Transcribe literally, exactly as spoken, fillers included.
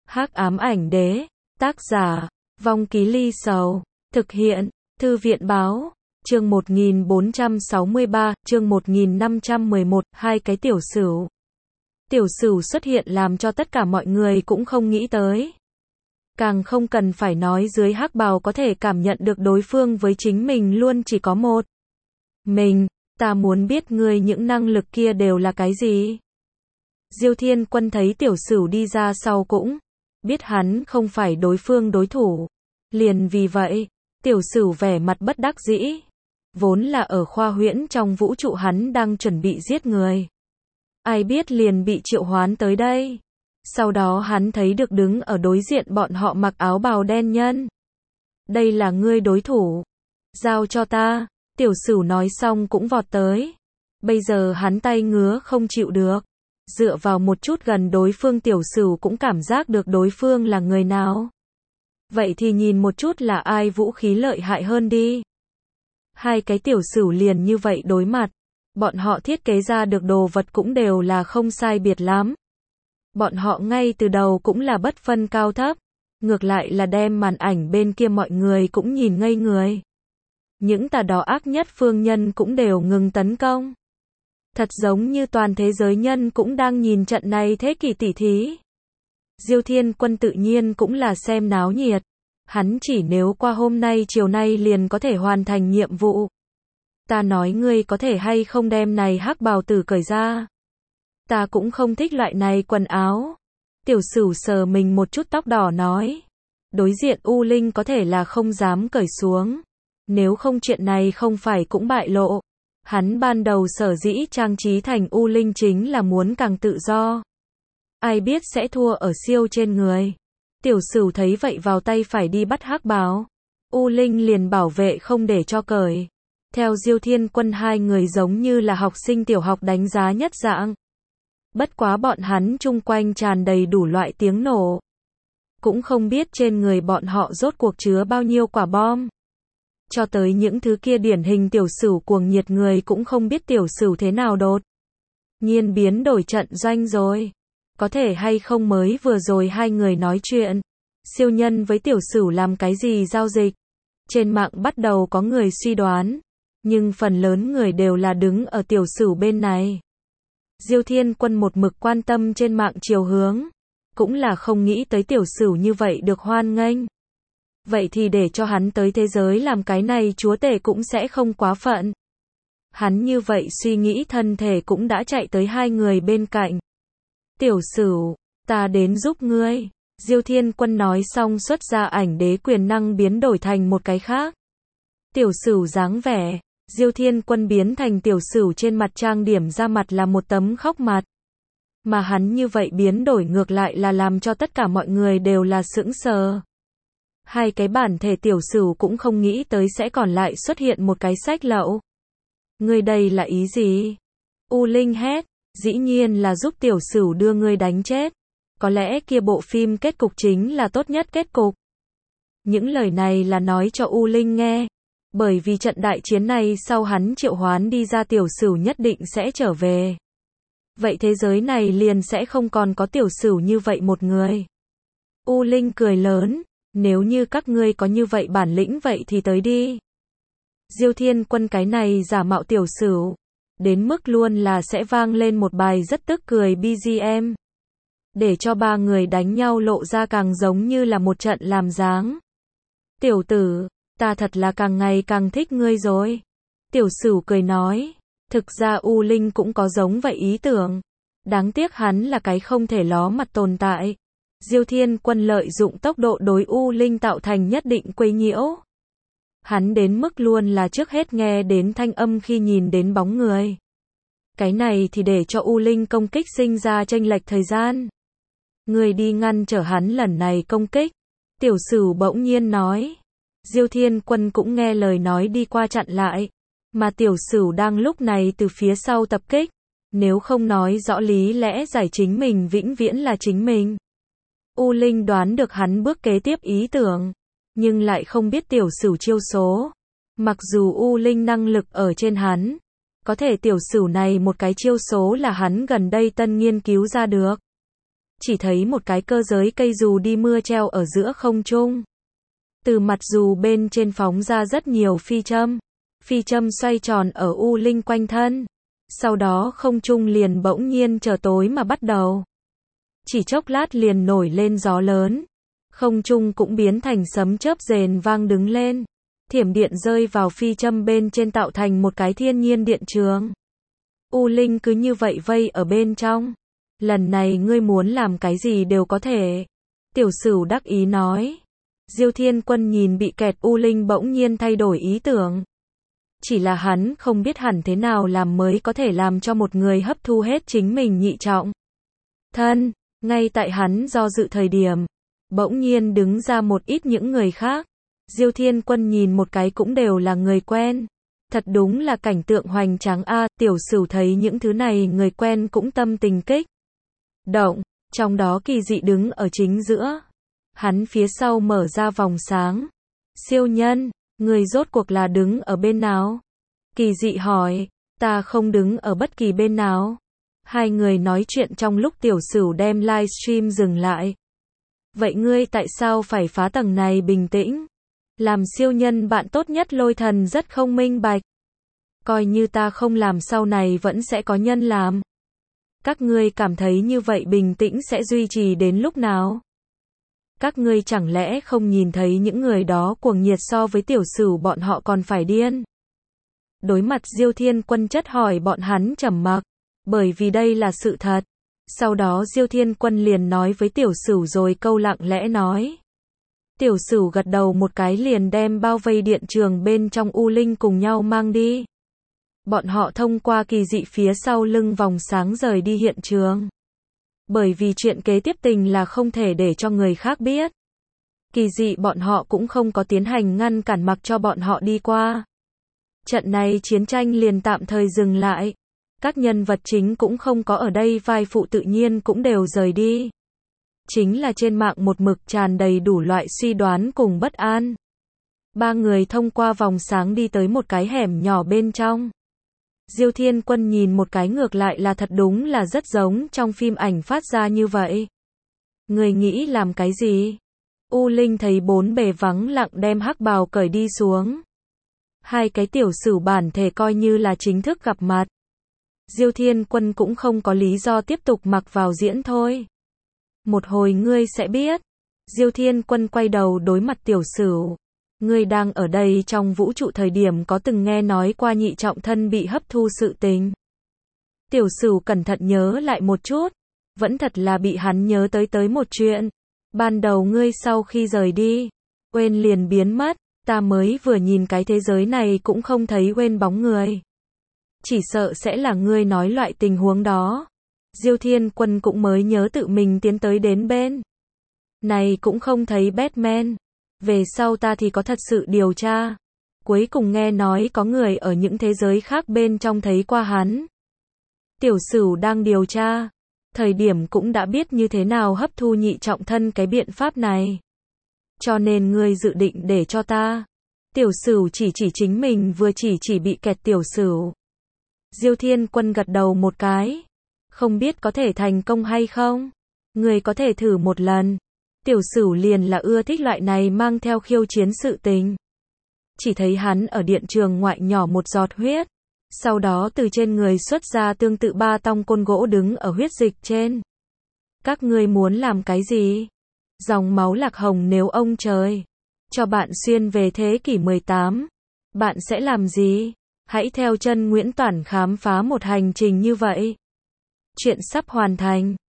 Hắc ám ảnh đế, tác giả, Vong Ký Ly Sầu, thực hiện, Thư viện báo, chương một nghìn bốn trăm sáu mươi ba, chương một nghìn năm trăm mười một, hai cái tiểu sửu. Tiểu sửu xuất hiện làm cho tất cả mọi người cũng không nghĩ tới. Càng không cần phải nói dưới hắc bào có thể cảm nhận được đối phương với chính mình luôn chỉ có một. Mình, ta muốn biết ngươi những năng lực kia đều là cái gì? Diêu Thiên Quân thấy tiểu sửu đi ra sau cũng biết hắn không phải đối phương đối thủ. Liền vì vậy, tiểu sửu vẻ mặt bất đắc dĩ. Vốn là ở khoa huyễn trong vũ trụ hắn đang chuẩn bị giết người. Ai biết liền bị triệu hoán tới đây. Sau đó hắn thấy được đứng ở đối diện bọn họ mặc áo bào đen nhân. Đây là ngươi đối thủ. Giao cho ta, tiểu sửu nói xong cũng vọt tới. Bây giờ hắn tay ngứa không chịu được. Dựa vào một chút gần đối phương tiểu sửu cũng cảm giác được đối phương là người nào. Vậy thì nhìn một chút là ai vũ khí lợi hại hơn đi. Hai cái tiểu sửu liền như vậy đối mặt. Bọn họ thiết kế ra được đồ vật cũng đều là không sai biệt lắm. Bọn họ ngay từ đầu cũng là bất phân cao thấp. Ngược lại là đem màn ảnh bên kia mọi người cũng nhìn ngây người. Những tà đó ác nhất phương nhân cũng đều ngừng tấn công. Thật giống như toàn thế giới nhân cũng đang nhìn trận này thế kỷ tỉ thí. Diêu Thiên Quân tự nhiên cũng là xem náo nhiệt. Hắn chỉ nếu qua hôm nay chiều nay liền có thể hoàn thành nhiệm vụ. Ta nói ngươi có thể hay không đem này hắc bào tử cởi ra. Ta cũng không thích loại này quần áo. Tiểu sửu sờ mình một chút tóc đỏ nói. Đối diện U Linh có thể là không dám cởi xuống. Nếu không chuyện này không phải cũng bại lộ. Hắn ban đầu sở dĩ trang trí thành U Linh chính là muốn càng tự do. Ai biết sẽ thua ở siêu trên người. Tiểu sửu thấy vậy vào tay phải đi bắt hắc bào. U Linh liền bảo vệ không để cho cởi. Theo Diêu Thiên Quân hai người giống như là học sinh tiểu học đánh giá nhất dạng. Bất quá bọn hắn chung quanh tràn đầy đủ loại tiếng nổ. Cũng không biết trên người bọn họ rốt cuộc chứa bao nhiêu quả bom. Cho tới những thứ kia điển hình tiểu sửu cuồng nhiệt người cũng không biết tiểu sửu thế nào đột nhiên biến đổi trận doanh rồi. Có thể hay không mới vừa rồi hai người nói chuyện. Siêu nhân với tiểu sửu làm cái gì giao dịch. Trên mạng bắt đầu có người suy đoán. Nhưng phần lớn người đều là đứng ở tiểu sửu bên này. Diêu Thiên Quân một mực quan tâm trên mạng chiều hướng. Cũng là không nghĩ tới tiểu sửu như vậy được hoan nghênh. Vậy thì để cho hắn tới thế giới làm cái này chúa tể cũng sẽ không quá phận. Hắn như vậy suy nghĩ thân thể cũng đã chạy tới hai người bên cạnh. Tiểu sửu, ta đến giúp ngươi. Diêu Thiên Quân nói xong xuất ra ảnh đế quyền năng biến đổi thành một cái khác. Tiểu sửu dáng vẻ. Diêu Thiên Quân biến thành tiểu sửu trên mặt trang điểm ra mặt là một tấm khóc mặt. Mà hắn như vậy biến đổi ngược lại là làm cho tất cả mọi người đều là sững sờ. Hai cái bản thể tiểu sửu cũng không nghĩ tới sẽ còn lại xuất hiện một cái sách lậu. Ngươi đây là ý gì? U Linh hét, dĩ nhiên là giúp tiểu sửu đưa ngươi đánh chết. Có lẽ kia bộ phim kết cục chính là tốt nhất kết cục. Những lời này là nói cho U Linh nghe. Bởi vì trận đại chiến này sau hắn triệu hoán đi ra tiểu sửu nhất định sẽ trở về. Vậy thế giới này liền sẽ không còn có tiểu sửu như vậy một người. U Linh cười lớn. Nếu như các ngươi có như vậy bản lĩnh vậy thì tới đi. Diêu Thiên Quân cái này giả mạo tiểu sửu. Đến mức luôn là sẽ vang lên một bài rất tức cười bê giê em. Để cho ba người đánh nhau lộ ra càng giống như là một trận làm dáng. Tiểu tử, ta thật là càng ngày càng thích ngươi rồi. Tiểu sửu cười nói. Thực ra U Linh cũng có giống vậy ý tưởng. Đáng tiếc hắn là cái không thể ló mặt tồn tại. Diêu Thiên Quân lợi dụng tốc độ đối U Linh tạo thành nhất định quấy nhiễu. Hắn đến mức luôn là trước hết nghe đến thanh âm khi nhìn đến bóng người. Cái này thì để cho U Linh công kích sinh ra chênh lệch thời gian. Người đi ngăn trở hắn lần này công kích. Tiểu sửu bỗng nhiên nói. Diêu Thiên Quân cũng nghe lời nói đi qua chặn lại. Mà tiểu sửu đang lúc này từ phía sau tập kích. Nếu không nói rõ lý lẽ giải chính mình vĩnh viễn là chính mình. U Linh đoán được hắn bước kế tiếp ý tưởng, nhưng lại không biết tiểu sửu chiêu số. Mặc dù U Linh năng lực ở trên hắn, có thể tiểu sửu này một cái chiêu số là hắn gần đây tân nghiên cứu ra được. chỉ thấy một cái cơ giới cây dù đi mưa treo ở giữa không trung. Từ mặt dù bên trên phóng ra rất nhiều phi châm. Phi châm xoay tròn ở U Linh quanh thân. Sau đó không trung liền bỗng nhiên trở tối mà bắt đầu. Chỉ chốc lát liền nổi lên gió lớn. Không trung cũng biến thành sấm chớp rền vang đứng lên. Thiểm điện rơi vào phi châm bên trên tạo thành một cái thiên nhiên điện trường. U Linh cứ như vậy vây ở bên trong. Lần này ngươi muốn làm cái gì đều có thể. Tiểu Sửu đắc ý nói. Diêu Thiên Quân nhìn bị kẹt U Linh bỗng nhiên thay đổi ý tưởng. Chỉ là hắn không biết hẳn thế nào làm mới có thể làm cho một người hấp thu hết chính mình nhị trọng thân. Ngay tại hắn do dự thời điểm, bỗng nhiên đứng ra một ít những người khác. Diêu Thiên Quân nhìn một cái cũng đều là người quen. Thật đúng là cảnh tượng hoành tráng a. Tiểu Sửu thấy những thứ này người quen cũng tâm tình kích động. Trong đó Kỳ Dị đứng ở chính giữa. Hắn phía sau mở ra vòng sáng. Siêu nhân, người rốt cuộc là đứng ở bên nào? Kỳ Dị hỏi. Ta không đứng ở bất kỳ bên nào. Hai người nói chuyện trong lúc Tiểu Sửu đem livestream dừng lại. Vậy ngươi tại sao phải phá tầng này? Bình tĩnh. Làm siêu nhân bạn tốt nhất Lôi Thần rất không minh bạch. Coi như ta không làm sau này vẫn sẽ có nhân làm. Các ngươi cảm thấy như vậy bình tĩnh sẽ duy trì đến lúc nào? Các ngươi chẳng lẽ không nhìn thấy những người đó cuồng nhiệt so với Tiểu Sửu bọn họ còn phải điên? Đối mặt Diêu Thiên Quân chất hỏi bọn hắn trầm mặc, bởi vì đây là sự thật. Sau đó Diêu Thiên Quân liền nói với Tiểu Sửu rồi câu lặng lẽ nói. Tiểu Sửu gật đầu một cái liền đem bao vây điện trường bên trong U Linh cùng nhau mang đi. Bọn họ thông qua Kỳ Dị phía sau lưng vòng sáng rời đi hiện trường. Bởi vì chuyện kế tiếp tình là không thể để cho người khác biết. Kỳ Dị bọn họ cũng không có tiến hành ngăn cản mặc cho bọn họ đi qua. Trận này chiến tranh liền tạm thời dừng lại. Các nhân vật chính cũng không có ở đây, vai phụ tự nhiên cũng đều rời đi. Chính là trên mạng một mực tràn đầy đủ loại suy đoán cùng bất an. Ba người thông qua vòng sáng đi tới một cái hẻm nhỏ bên trong. Diêu Thiên Quân nhìn một cái ngược lại là thật đúng là rất giống trong phim ảnh phát ra như vậy. Người nghĩ làm cái gì? U Linh thấy bốn bề vắng lặng đem hắc bào cởi đi xuống. Hai cái Tiểu Sửu bản thể coi như là chính thức gặp mặt. Diêu Thiên Quân cũng không có lý do tiếp tục mặc vào diễn thôi. Một hồi ngươi sẽ biết. Diêu Thiên Quân quay đầu đối mặt Tiểu Sửu. Ngươi đang ở đây trong vũ trụ thời điểm có từng nghe nói qua nhị trọng thân bị hấp thu sự tình? Tiểu Sửu cẩn thận nhớ lại một chút. Vẫn thật là bị hắn nhớ tới tới một chuyện. Ban đầu ngươi sau khi rời đi, Uyên liền biến mất. Ta mới vừa nhìn cái thế giới này cũng không thấy Uyên bóng người. Chỉ sợ sẽ là ngươi nói loại tình huống đó. Diêu Thiên Quân cũng mới nhớ tự mình tiến tới đến bên này cũng không thấy Batman. Về sau ta thì có thật sự điều tra. Cuối cùng nghe nói có người ở những thế giới khác bên trong thấy qua hắn. Tiểu Sửu đang điều tra. Thời điểm cũng đã biết như thế nào hấp thu nhị trọng thân cái biện pháp này. Cho nên ngươi dự định để cho ta. Tiểu Sửu chỉ chỉ chính mình vừa chỉ chỉ bị kẹt Tiểu Sửu. Diêu Thiên Quân gật đầu một cái. Không biết có thể thành công hay không? Người có thể thử một lần. Tiểu Sửu liền là ưa thích loại này mang theo khiêu chiến sự tình. Chỉ thấy hắn ở điện trường ngoại nhỏ một giọt huyết. Sau đó từ trên người xuất ra tương tự ba tong côn gỗ đứng ở huyết dịch trên. Các ngươi muốn làm cái gì? Dòng máu lạc hồng nếu ông trời cho bạn xuyên về thế kỷ mười tám, bạn sẽ làm gì? Hãy theo chân Nguyễn Toản khám phá một hành trình như vậy. Chuyện sắp hoàn thành.